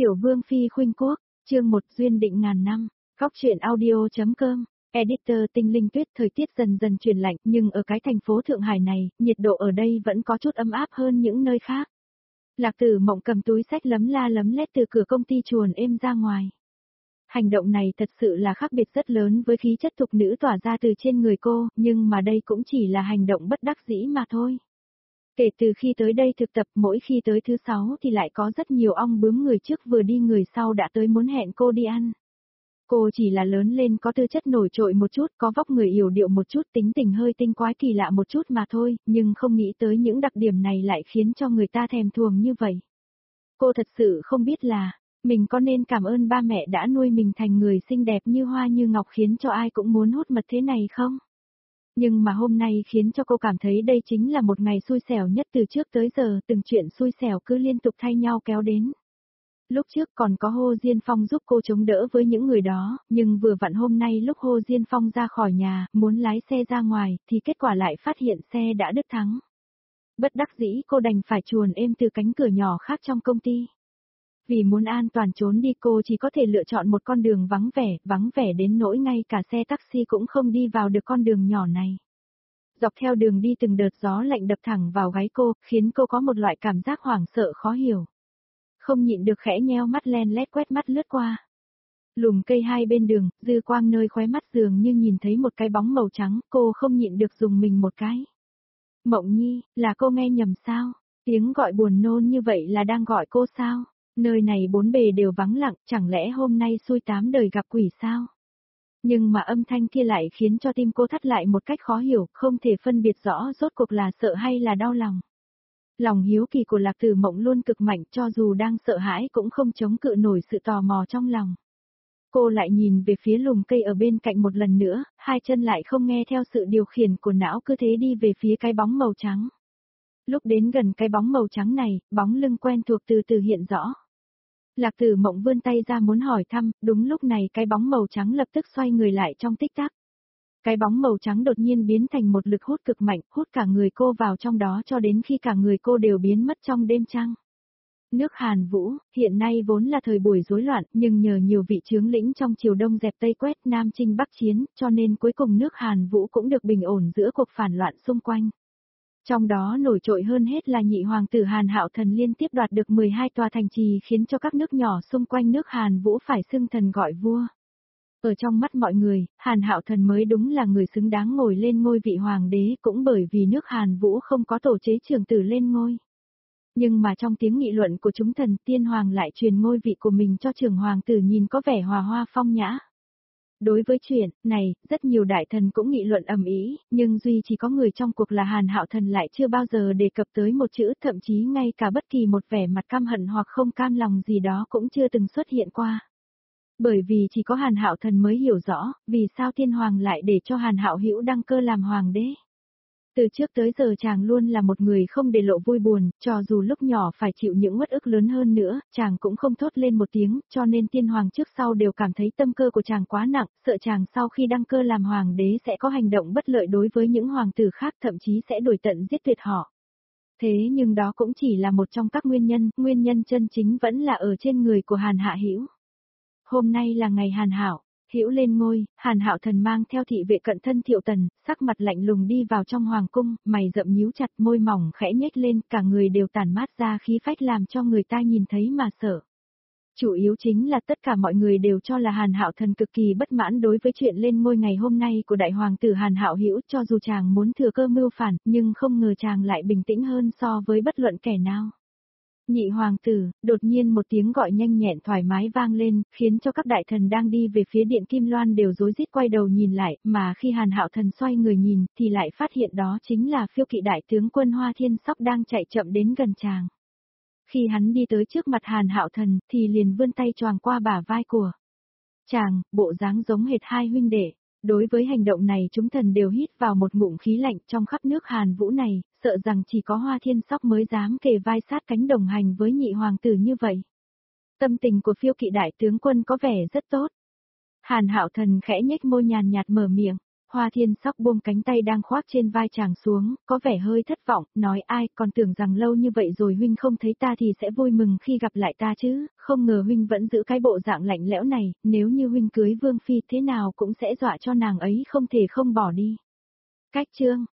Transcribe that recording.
Tiểu Vương Phi khuynh quốc, chương 1 duyên định ngàn năm, góc truyện audio.com, editor Tinh Linh Tuyết. Thời tiết dần dần chuyển lạnh nhưng ở cái thành phố Thượng Hải này, nhiệt độ ở đây vẫn có chút ấm áp hơn những nơi khác. Lạc Tử Mộng cầm túi xách lấm la lấm lét từ cửa công ty chuồn êm ra ngoài. Hành động này thật sự là khác biệt rất lớn với khí chất thục nữ tỏa ra từ trên người cô, nhưng mà đây cũng chỉ là hành động bất đắc dĩ mà thôi. Kể từ khi tới đây thực tập, mỗi khi tới thứ 6 thì lại có rất nhiều ong bướm, người trước vừa đi người sau đã tới muốn hẹn cô đi ăn. Cô chỉ là lớn lên có tư chất nổi trội một chút, có vóc người yểu điệu một chút, tính tình hơi tinh quái kỳ lạ một chút mà thôi, nhưng không nghĩ tới những đặc điểm này lại khiến cho người ta thèm thuồng như vậy. Cô thật sự không biết là, mình có nên cảm ơn ba mẹ đã nuôi mình thành người xinh đẹp như hoa như ngọc khiến cho ai cũng muốn hút mật thế này không? Nhưng mà hôm nay khiến cho cô cảm thấy đây chính là một ngày xui xẻo nhất từ trước tới giờ, từng chuyện xui xẻo cứ liên tục thay nhau kéo đến. Lúc trước còn có Hồ Diên Phong giúp cô chống đỡ với những người đó, nhưng vừa vặn hôm nay lúc Hồ Diên Phong ra khỏi nhà, muốn lái xe ra ngoài, thì kết quả lại phát hiện xe đã đứt thắng. Bất đắc dĩ cô đành phải chuồn êm từ cánh cửa nhỏ khác trong công ty. Vì muốn an toàn trốn đi cô chỉ có thể lựa chọn một con đường vắng vẻ đến nỗi ngay cả xe taxi cũng không đi vào được con đường nhỏ này. Dọc theo đường đi từng đợt gió lạnh đập thẳng vào gáy cô, khiến cô có một loại cảm giác hoảng sợ khó hiểu. Không nhịn được khẽ nheo mắt len lét quét mắt lướt qua. Lùm cây hai bên đường, dư quang nơi khóe mắt dường như nhìn thấy một cái bóng màu trắng, cô không nhịn được dùng mình một cái. Mộng Nhi, là cô nghe nhầm sao? Tiếng gọi buồn nôn như vậy là đang gọi cô sao? Nơi này bốn bề đều vắng lặng, chẳng lẽ hôm nay xui tám đời gặp quỷ sao? Nhưng mà âm thanh kia lại khiến cho tim cô thắt lại một cách khó hiểu, không thể phân biệt rõ rốt cuộc là sợ hay là đau lòng. Lòng hiếu kỳ của Lạc Tử Mộng luôn cực mạnh, cho dù đang sợ hãi cũng không chống cự nổi sự tò mò trong lòng. Cô lại nhìn về phía lùm cây ở bên cạnh một lần nữa, hai chân lại không nghe theo sự điều khiển của não, cứ thế đi về phía cái bóng màu trắng. Lúc đến gần cái bóng màu trắng này, bóng lưng quen thuộc từ từ hiện rõ. Lạc Tử Mộng vươn tay ra muốn hỏi thăm, đúng lúc này cái bóng màu trắng lập tức xoay người lại trong tích tắc. Cái bóng màu trắng đột nhiên biến thành một lực hút cực mạnh, hút cả người cô vào trong đó cho đến khi cả người cô đều biến mất trong đêm trăng. Nước Hàn Vũ, hiện nay vốn là thời buổi rối loạn, nhưng nhờ nhiều vị tướng lĩnh trong triều Đông dẹp Tây quét, Nam chinh Bắc chiến, cho nên cuối cùng nước Hàn Vũ cũng được bình ổn giữa cuộc phản loạn xung quanh. Trong đó nổi trội hơn hết là nhị hoàng tử Hàn Hạo Thần liên tiếp đoạt được 12 tòa thành trì, khiến cho các nước nhỏ xung quanh nước Hàn Vũ phải xưng thần gọi vua. Ở trong mắt mọi người, Hàn Hạo Thần mới đúng là người xứng đáng ngồi lên ngôi vị hoàng đế, cũng bởi vì nước Hàn Vũ không có tổ chế trưởng tử lên ngôi. Nhưng mà trong tiếng nghị luận của chúng thần, tiên hoàng lại truyền ngôi vị của mình cho trưởng hoàng tử, nhìn có vẻ hòa hoa phong nhã. Đối với chuyện này, rất nhiều đại thần cũng nghị luận ầm ĩ, nhưng duy chỉ có người trong cuộc là Hàn Hạo Thần lại chưa bao giờ đề cập tới một chữ, thậm chí ngay cả bất kỳ một vẻ mặt căm hận hoặc không cam lòng gì đó cũng chưa từng xuất hiện qua. Bởi vì chỉ có Hàn Hạo Thần mới hiểu rõ, vì sao tiên hoàng lại để cho Hàn Hạo Hữu đăng cơ làm hoàng đế. Từ trước tới giờ chàng luôn là một người không để lộ vui buồn, cho dù lúc nhỏ phải chịu những uất ức lớn hơn nữa, chàng cũng không thốt lên một tiếng, cho nên tiên hoàng trước sau đều cảm thấy tâm cơ của chàng quá nặng, sợ chàng sau khi đăng cơ làm hoàng đế sẽ có hành động bất lợi đối với những hoàng tử khác, thậm chí sẽ đuổi tận giết tuyệt họ. Thế nhưng đó cũng chỉ là một trong các nguyên nhân chân chính vẫn là ở trên người của Hàn Hạ Hữu. Hôm nay là ngày Hàn Hạo Hữu lên ngôi, Hàn Hạo Thần mang theo thị vệ cận thân Thiệu Tần, sắc mặt lạnh lùng đi vào trong hoàng cung, mày rậm nhíu chặt, môi mỏng khẽ nhếch lên, cả người đều tản mát ra khí phách làm cho người ta nhìn thấy mà sợ. Chủ yếu chính là tất cả mọi người đều cho là Hàn Hạo Thần cực kỳ bất mãn đối với chuyện lên ngôi ngày hôm nay của đại hoàng tử Hàn Hạo Hữu, cho dù chàng muốn thừa cơ mưu phản, nhưng không ngờ chàng lại bình tĩnh hơn so với bất luận kẻ nào. Nhị hoàng tử, đột nhiên một tiếng gọi nhanh nhẹn thoải mái vang lên, khiến cho các đại thần đang đi về phía điện Kim Loan đều rối rít quay đầu nhìn lại, mà khi Hàn Hạo Thần xoay người nhìn, thì lại phát hiện đó chính là Phiêu Kỵ đại tướng quân Hoa Thiên Sóc đang chạy chậm đến gần chàng. Khi hắn đi tới trước mặt Hàn Hạo Thần, thì liền vươn tay choàng qua bả vai của chàng, bộ dáng giống hệt hai huynh đệ. Đối với hành động này chúng thần đều hít vào một ngụm khí lạnh, trong khắp nước Hàn Vũ này, sợ rằng chỉ có Hoa Thiên Sóc mới dám kề vai sát cánh đồng hành với nhị hoàng tử như vậy. Tâm tình của Phiêu Kỵ đại tướng quân có vẻ rất tốt. Hàn Hạo Thần khẽ nhếch môi nhàn nhạt mở miệng, Hoa Thiên Sóc buông cánh tay đang khoác trên vai chàng xuống, có vẻ hơi thất vọng, nói ai, còn tưởng rằng lâu như vậy rồi huynh không thấy ta thì sẽ vui mừng khi gặp lại ta chứ, không ngờ huynh vẫn giữ cái bộ dạng lạnh lẽo này, nếu như huynh cưới Vương Phi thế nào cũng sẽ dọa cho nàng ấy không thể không bỏ đi. Cách chương